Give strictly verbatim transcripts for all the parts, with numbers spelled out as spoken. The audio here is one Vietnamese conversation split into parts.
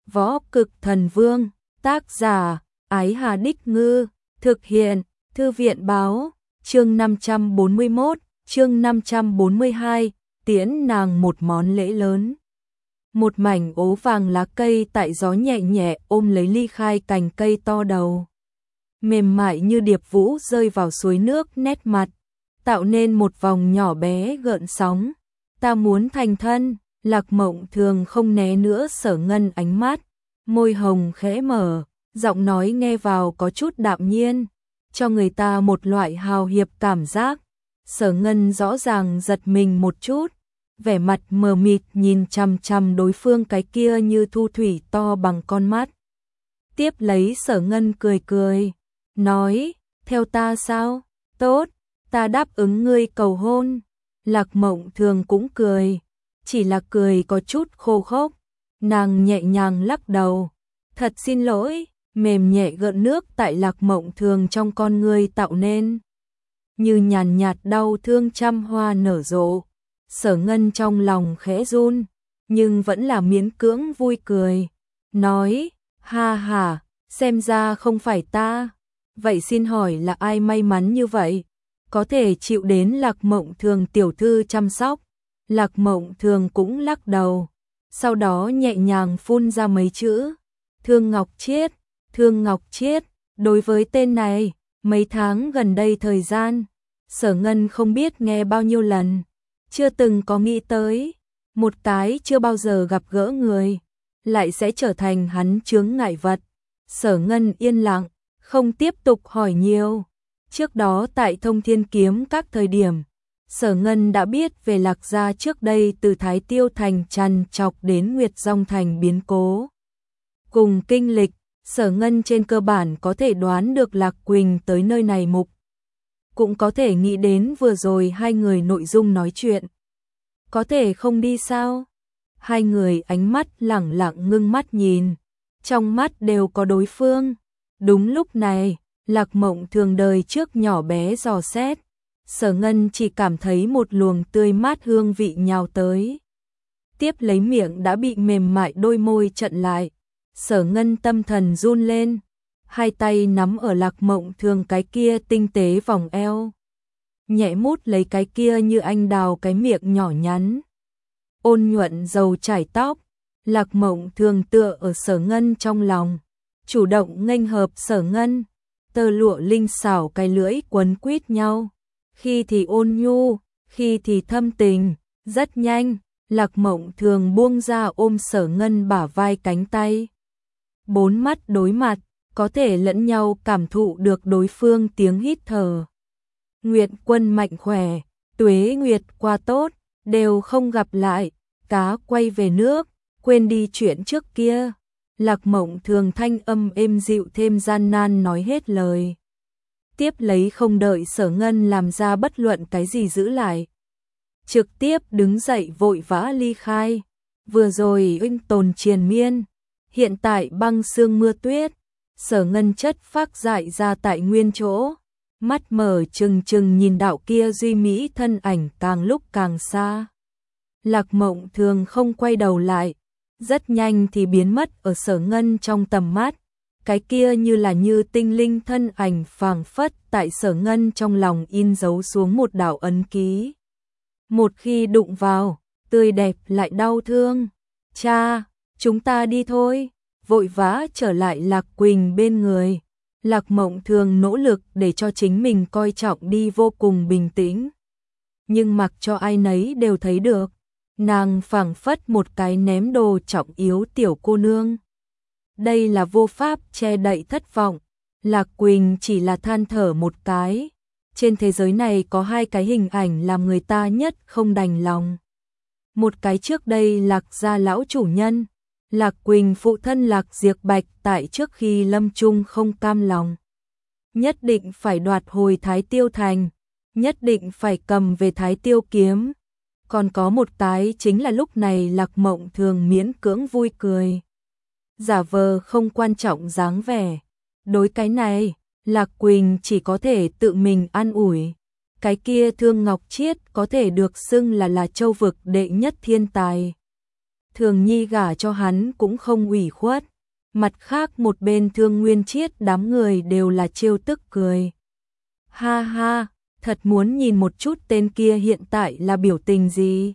Võ Cực Thần Vương, tác giả, Ái Hà Đích Ngư, thực hiện, Thư viện Báo, chương năm trăm bốn mươi mốt, chương năm trăm bốn mươi hai, tiễn nàng một món lễ lớn. Một mảnh ố vàng lá cây tại gió nhẹ nhẹ ôm lấy ly khai cành cây to đầu. Mềm mại như điệp vũ rơi vào suối nước nét mặt, tạo nên một vòng nhỏ bé gợn sóng. Ta muốn thành thân, Lạc Mộng Thường không né nữa Sở Ngân ánh mắt, môi hồng khẽ mở, giọng nói nghe vào có chút đạm nhiên, cho người ta một loại hào hiệp cảm giác. Sở Ngân rõ ràng giật mình một chút, vẻ mặt mờ mịt nhìn chằm chằm đối phương cái kia như thu thủy to bằng con mắt. Tiếp lấy Sở Ngân cười cười, nói, theo ta sao? Tốt, ta đáp ứng ngươi cầu hôn. Lạc Mộng Thường cũng cười, chỉ là cười có chút khô khốc. Nàng nhẹ nhàng lắc đầu, thật xin lỗi, mềm nhẹ gợn nước tại Lạc Mộng Thường trong con ngươi tạo nên như nhàn nhạt đau thương trăm hoa nở rộ. Sở Ngân trong lòng khẽ run, nhưng vẫn là miễn cưỡng vui cười, nói, ha ha, xem ra không phải ta. Vậy xin hỏi là ai may mắn như vậy, có thể chịu đến Lạc Mộng Thường tiểu thư chăm sóc? Lạc Mộng Thường cũng lắc đầu, sau đó nhẹ nhàng phun ra mấy chữ, Thương Ngọc Chiết, Thương Ngọc Chiết. Đối với tên này, mấy tháng gần đây thời gian, Sở Ngân không biết nghe bao nhiêu lần, chưa từng có nghĩ tới, một cái chưa bao giờ gặp gỡ người, lại sẽ trở thành hắn chướng ngại vật. Sở Ngân yên lặng, không tiếp tục hỏi nhiều. Trước đó tại Thông Thiên Kiếm các thời điểm, Sở Ngân đã biết về Lạc gia trước đây từ Thái Tiêu Thành trằn trọc đến Nguyệt Dòng Thành biến cố. Cùng kinh lịch, Sở Ngân trên cơ bản có thể đoán được Lạc Quỳnh tới nơi này mục. Cũng có thể nghĩ đến vừa rồi hai người nội dung nói chuyện. Có thể không đi sao? Hai người ánh mắt lẳng lặng ngưng mắt nhìn, trong mắt đều có đối phương. Đúng lúc này, Lạc Mộng Thường đời trước nhỏ bé dò xét, Sở Ngân chỉ cảm thấy một luồng tươi mát hương vị nhào tới. Tiếp lấy miệng đã bị mềm mại đôi môi chặn lại. Sở Ngân tâm thần run lên, hai tay nắm ở Lạc Mộng Thường cái kia tinh tế vòng eo, nhẹ mút lấy cái kia như anh đào cái miệng nhỏ nhắn, ôn nhuận dầu chải tóc. Lạc Mộng Thường tựa ở Sở Ngân trong lòng, chủ động nghênh hợp Sở Ngân, tơ lụa linh xảo cái lưỡi quấn quýt nhau, khi thì ôn nhu, khi thì thâm tình. Rất nhanh, Lạc Mộng Thường buông ra ôm Sở Ngân bả vai cánh tay. Bốn mắt đối mặt, có thể lẫn nhau cảm thụ được đối phương tiếng hít thở. Nguyệt Quân mạnh khỏe, tuế nguyệt qua tốt, đều không gặp lại, cá quay về nước, quên đi chuyện trước kia. Lạc Mộng Thường thanh âm êm dịu thêm gian nan nói hết lời. Tiếp lấy không đợi Sở Ngân làm ra bất luận cái gì giữ lại, trực tiếp đứng dậy vội vã ly khai. Vừa rồi uinh tồn triền miên, hiện tại băng sương mưa tuyết. Sở Ngân chất phác dại ra tại nguyên chỗ, mắt mở trừng trừng nhìn đạo kia duy mỹ thân ảnh càng lúc càng xa. Lạc Mộng Thường không quay đầu lại, rất nhanh thì biến mất ở Sở Ngân trong tầm mắt. Cái kia như là như tinh linh thân ảnh phảng phất tại Sở Ngân trong lòng in dấu xuống một đạo ấn ký. Một khi đụng vào, tươi đẹp lại đau thương. Cha, chúng ta đi thôi. Vội vã trở lại Lạc Quỳnh bên người, Lạc Mộng Thường nỗ lực để cho chính mình coi trọng đi vô cùng bình tĩnh. Nhưng mặc cho ai nấy đều thấy được, nàng phảng phất một cái ném đồ trọng yếu tiểu cô nương. Đây là vô pháp che đậy thất vọng. Lạc Quỳnh chỉ là than thở một cái. Trên thế giới này có hai cái hình ảnh làm người ta nhất không đành lòng. Một cái trước đây Lạc gia lão chủ nhân, Lạc Quỳnh phụ thân Lạc Diệp Bạch tại trước khi lâm chung không cam lòng, nhất định phải đoạt hồi Thái Tiêu Thành, nhất định phải cầm về Thái Tiêu kiếm. Còn có một cái chính là lúc này Lạc Mộng Thường miễn cưỡng vui cười, giả vờ không quan trọng dáng vẻ. Đối cái này, Lạc Quỳnh chỉ có thể tự mình an ủi. Cái kia Thương Ngọc Chiết có thể được xưng là là châu vực đệ nhất thiên tài. Thường Nhi gả cho hắn cũng không ủy khuất. Mặt khác một bên Thương Nguyên Chiết đám người đều là trêu tức cười. Ha ha, thật muốn nhìn một chút tên kia hiện tại là biểu tình gì.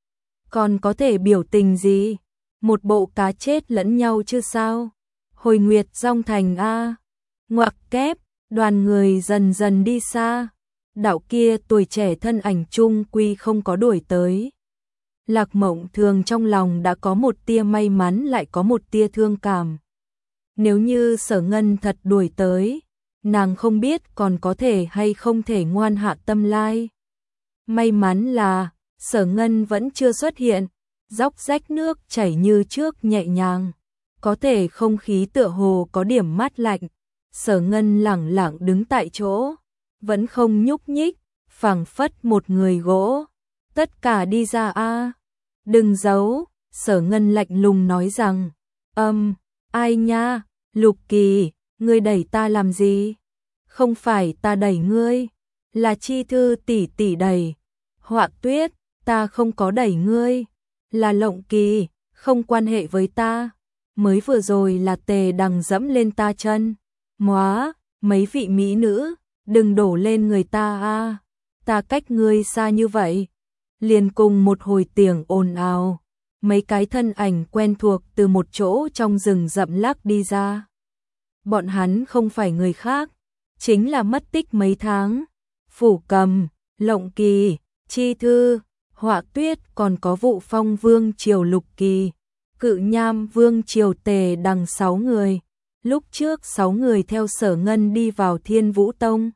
Còn có thể biểu tình gì? Một bộ cá chết lẫn nhau chứ sao? Hồi Nguyệt Dòng Thành a. Ngoặc kép, đoàn người dần dần đi xa. Đạo kia tuổi trẻ thân ảnh chung quy không có đuổi tới. Lạc Mộng Thường trong lòng đã có một tia may mắn lại có một tia thương cảm. Nếu như Sở Ngân thật đuổi tới, nàng không biết còn có thể hay không thể ngoan hạ tâm lai. May mắn là Sở Ngân vẫn chưa xuất hiện, róc rách nước chảy như trước nhẹ nhàng, có thể không khí tựa hồ có điểm mát lạnh. Sở Ngân lẳng lặng đứng tại chỗ, vẫn không nhúc nhích, phảng phất một người gỗ. Tất cả đi ra a, đừng giấu. Sở Ngân lạnh lùng nói rằng, âm, um, ai nha, Lục Kỳ, ngươi đẩy ta làm gì? Không phải ta đẩy ngươi, là Chi Thư tỷ tỷ đẩy. Họa Tuyết, ta không có đẩy ngươi, là Lộng Kỳ, không quan hệ với ta. Mới vừa rồi là Tề Đằng dẫm lên ta chân. Móa, mấy vị mỹ nữ, đừng đổ lên người ta a, ta cách ngươi xa như vậy. Liền cùng một hồi tiếng ồn ào, mấy cái thân ảnh quen thuộc từ một chỗ trong rừng rậm lắc đi ra. Bọn hắn không phải người khác, chính là mất tích mấy tháng. Phủ Cầm, Lộng Kỳ, Chi Thư, Họa Tuyết, còn có Vụ Phong Vương triều Lục Kỳ, Cự Nham Vương triều Tề Đằng sáu người. Lúc trước sáu người theo Sở Ngân đi vào Thiên Vũ Tông.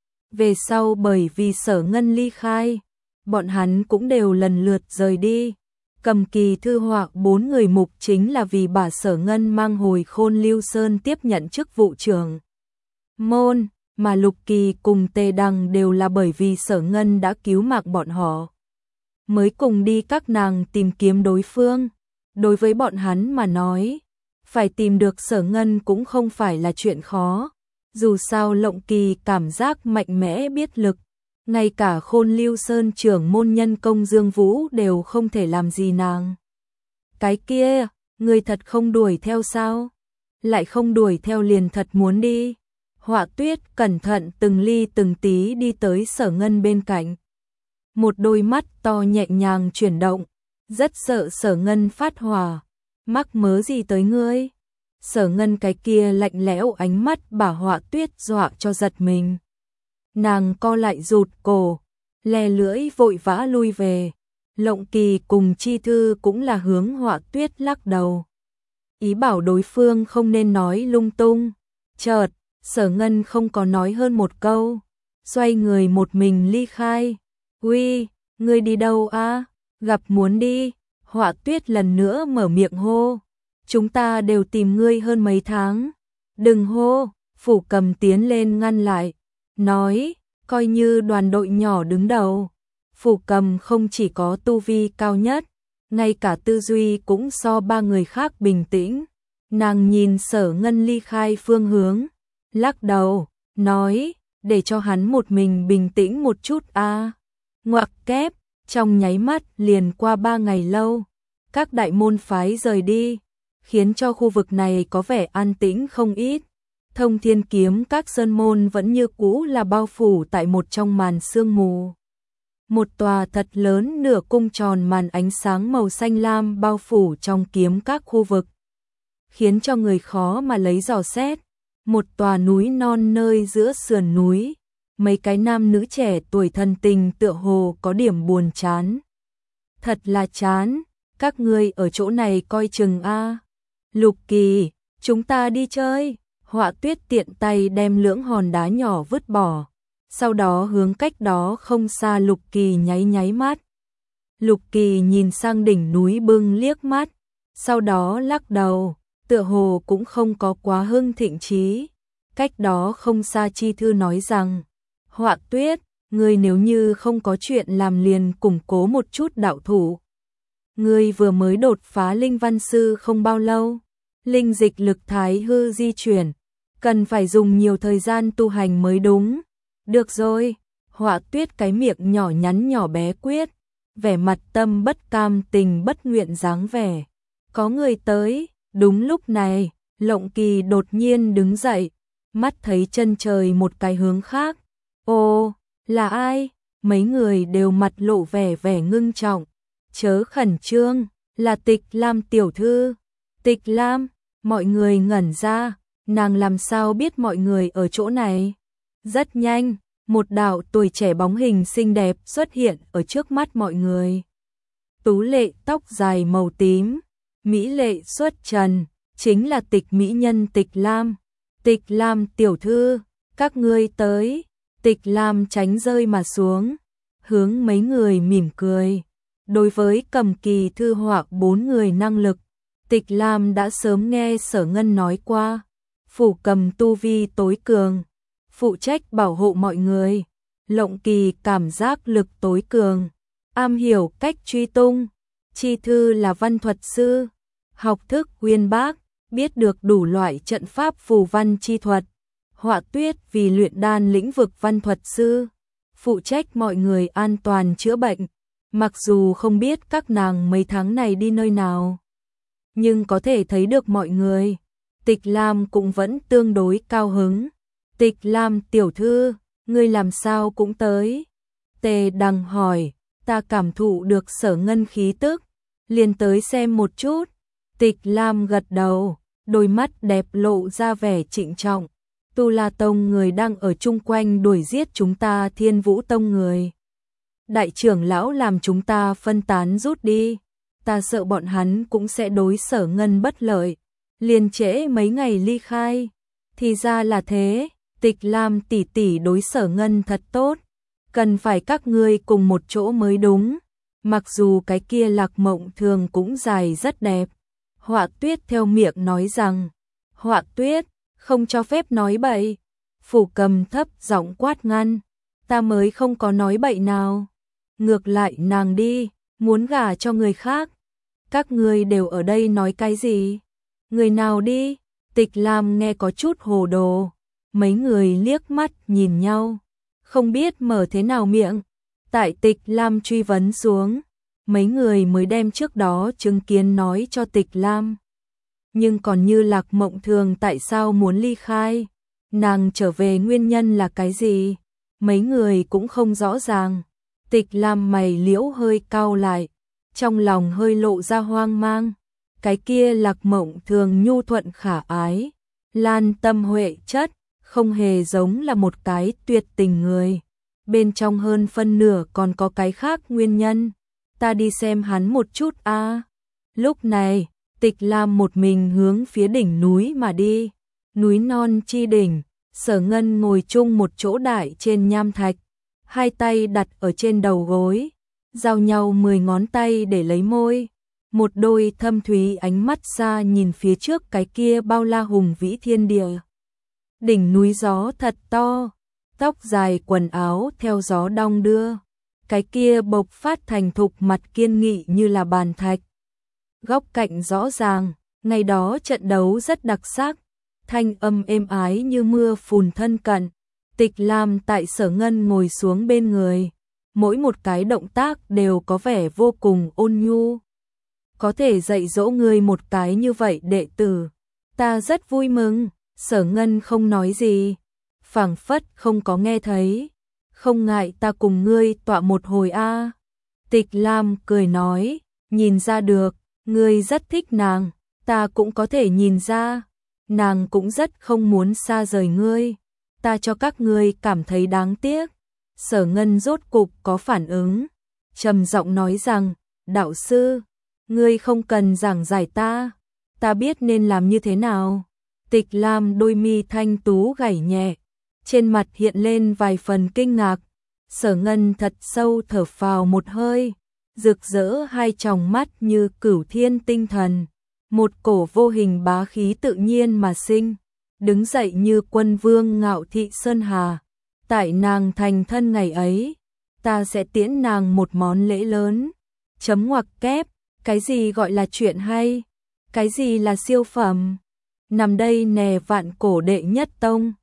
Về sau bởi vì Sở Ngân ly khai, bọn hắn cũng đều lần lượt rời đi. Cầm Kỳ Thư Họa bốn người mục chính là vì bà Sở Ngân mang hồi Khôn Lưu Sơn tiếp nhận chức vụ trưởng môn, mà Lục Kỳ cùng Tề Đằng đều là bởi vì Sở Ngân đã cứu mạng bọn họ, mới cùng đi các nàng tìm kiếm đối phương. Đối với bọn hắn mà nói, phải tìm được Sở Ngân cũng không phải là chuyện khó. Dù sao Lộng Kỳ cảm giác mạnh mẽ biết lực, ngay cả Khôn Lưu Sơn trưởng môn nhân Công Dương Vũ đều không thể làm gì nàng. Cái kia, người thật không đuổi theo sao? Lại không đuổi theo liền thật muốn đi. Họa Tuyết cẩn thận từng ly từng tí đi tới Sở Ngân bên cạnh. Một đôi mắt to nhẹ nhàng chuyển động, rất sợ Sở Ngân phát hỏa. Mắc mớ gì tới ngươi? Sở Ngân cái kia lạnh lẽo ánh mắt bà Họa Tuyết dọa cho giật mình. Nàng co lại rụt cổ, lè lưỡi vội vã lui về. Lộng Kỳ cùng Chi Thư cũng là hướng Họa Tuyết lắc đầu, ý bảo đối phương không nên nói lung tung. Chợt, Sở Ngân không có nói hơn một câu, xoay người một mình ly khai. Uy, ngươi đi đâu a? Gặp muốn đi. Họa Tuyết lần nữa mở miệng hô. Chúng ta đều tìm ngươi hơn mấy tháng. Đừng hô. Phủ Cầm tiến lên ngăn lại, nói, coi như đoàn đội nhỏ đứng đầu. Phủ Cầm không chỉ có tu vi cao nhất, ngay cả tư duy cũng so ba người khác bình tĩnh. Nàng nhìn Sở Ngân ly khai phương hướng, lắc đầu, nói, để cho hắn một mình bình tĩnh một chút a. À. Ngoặc kép, trong nháy mắt liền qua ba ngày lâu, các đại môn phái rời đi, khiến cho khu vực này có vẻ an tĩnh không ít. Thông Thiên Kiếm các sơn môn vẫn như cũ là bao phủ tại một trong màn sương mù. Một tòa thật lớn nửa cung tròn màn ánh sáng màu xanh lam bao phủ trong kiếm các khu vực, khiến cho người khó mà lấy dò xét. Một tòa núi non nơi giữa sườn núi, mấy cái nam nữ trẻ tuổi thân tình tựa hồ có điểm buồn chán. Thật là chán, các ngươi ở chỗ này coi chừng a. Lục Kỳ, chúng ta đi chơi. Họa Tuyết tiện tay đem lưỡng hòn đá nhỏ vứt bỏ, sau đó hướng cách đó không xa Lục Kỳ nháy nháy mắt. Lục Kỳ nhìn sang đỉnh núi bưng liếc mắt, sau đó lắc đầu, tựa hồ cũng không có quá hưng thịnh chí. Cách đó không xa Chi Thư nói rằng, Họa Tuyết, ngươi nếu như không có chuyện làm liền củng cố một chút đạo thủ. Ngươi vừa mới đột phá linh văn sư không bao lâu, linh dịch lực thái hư di chuyển, cần phải dùng nhiều thời gian tu hành mới đúng. Được rồi. Họa Tuyết cái miệng nhỏ nhắn nhỏ bé quyết, vẻ mặt tâm bất cam tình bất nguyện dáng vẻ. có người tới. Đúng lúc này, Lộng Kỳ đột nhiên đứng dậy, mắt thấy chân trời một cái hướng khác. Ồ, là ai? Mấy người đều mặt lộ vẻ vẻ ngưng trọng. Chớ khẩn trương, là Tịch Lam tiểu thư. Tịch Lam, mọi người ngẩn ra, nàng làm sao biết mọi người ở chỗ này? Rất nhanh, một đạo tuổi trẻ bóng hình xinh đẹp xuất hiện ở trước mắt mọi người. Tú lệ tóc dài màu tím, mỹ lệ xuất trần, chính là tịch mỹ nhân Tịch Lam. Tịch Lam tiểu thư, các ngươi tới. Tịch Lam tránh rơi mà xuống, hướng mấy người mỉm cười. Đối với Cầm Kỳ thư họa bốn người năng lực, Tịch Lam đã sớm nghe Sở Ngân nói qua. Phủ Cầm tu vi tối cường, phụ trách bảo hộ mọi người. Lộng Kỳ cảm giác lực tối cường, am hiểu cách truy tung. Chi Thư là văn thuật sư, học thức uyên bác, biết được đủ loại trận pháp phù văn chi thuật. Họa Tuyết vì luyện đan lĩnh vực văn thuật sư, phụ trách mọi người an toàn chữa bệnh. Mặc dù không biết các nàng mấy tháng này đi nơi nào, nhưng có thể thấy được mọi người. Tịch Lam cũng vẫn tương đối cao hứng. Tịch Lam tiểu thư, ngươi làm sao cũng tới? Tề Đằng hỏi. Ta cảm thụ được Sở Ngân khí tức, liền tới xem một chút. Tịch Lam gật đầu, đôi mắt đẹp lộ ra vẻ trịnh trọng. Tu La Tông người đang ở chung quanh đuổi giết chúng ta Thiên Vũ Tông người. Đại trưởng lão làm chúng ta phân tán rút đi. Ta sợ bọn hắn cũng sẽ đối Sở Ngân bất lợi, liền trễ mấy ngày ly khai. Thì ra là thế, Tịch Lam tỷ tỷ đối Sở Ngân thật tốt, cần phải các ngươi cùng một chỗ mới đúng. Mặc dù cái kia Lạc Mộng Thường cũng dài rất đẹp. Họa Tuyết theo miệng nói rằng, Họa Tuyết, không cho phép nói bậy. Phủ Cầm thấp giọng quát ngăn, ta mới không có nói bậy nào. Ngược lại nàng đi, muốn gả cho người khác. Các ngươi đều ở đây nói cái gì? Người nào đi? Tịch Lam nghe có chút hồ đồ. Mấy người liếc mắt nhìn nhau, không biết mở thế nào miệng. Tại Tịch Lam truy vấn xuống, mấy người mới đem trước đó chứng kiến nói cho Tịch Lam. Nhưng còn như Lạc Mộng Thường tại sao muốn ly khai, nàng trở về nguyên nhân là cái gì, mấy người cũng không rõ ràng. Tịch Lam mày liễu hơi cau lại, trong lòng hơi lộ ra hoang mang. Cái kia Lạc Mộng Thường nhu thuận khả ái, lan tâm huệ chất, không hề giống là một cái tuyệt tình người. Bên trong hơn phân nửa còn có cái khác nguyên nhân. Ta đi xem hắn một chút a. À. Lúc này, Tịch Lam một mình hướng phía đỉnh núi mà đi. Núi non chi đỉnh, Sở Ngân ngồi chung một chỗ đại trên nham thạch, hai tay đặt ở trên đầu gối, giao nhau mười ngón tay để lấy môi. Một đôi thâm thúy ánh mắt xa nhìn phía trước cái kia bao la hùng vĩ thiên địa. Đỉnh núi gió thật to, tóc dài quần áo theo gió đong đưa. Cái kia bộc phát thành thục mặt kiên nghị như là bàn thạch. Góc cạnh rõ ràng, ngày đó trận đấu rất đặc sắc, thanh âm êm ái như mưa phùn thân cận. Tịch Lam tại Sở Ngân ngồi xuống bên người, mỗi một cái động tác đều có vẻ vô cùng ôn nhu. Có thể dạy dỗ người một cái như vậy đệ tử, ta rất vui mừng. Sở Ngân không nói gì, phảng phất không có nghe thấy. Không ngại ta cùng ngươi tọa một hồi a. À. Tịch Lam cười nói, nhìn ra được, ngươi rất thích nàng, ta cũng có thể nhìn ra, nàng cũng rất không muốn xa rời ngươi, ta cho các ngươi cảm thấy đáng tiếc. Sở Ngân rốt cục có phản ứng, trầm giọng nói rằng, đạo sư, ngươi không cần giảng giải ta, ta biết nên làm như thế nào. Tịch Lam đôi mi thanh tú gảy nhẹ, trên mặt hiện lên vài phần kinh ngạc. Sở Ngân thật sâu thở phào một hơi, rực rỡ hai tròng mắt như cửu thiên tinh thần, một cổ vô hình bá khí tự nhiên mà sinh, đứng dậy như quân vương ngạo thị sơn hà. Tại nàng thành thân ngày ấy, ta sẽ tiễn nàng một món lễ lớn. Chấm ngoặc kép, cái gì gọi là chuyện hay, cái gì là siêu phẩm. Nằm đây nè vạn cổ đệ nhất tông,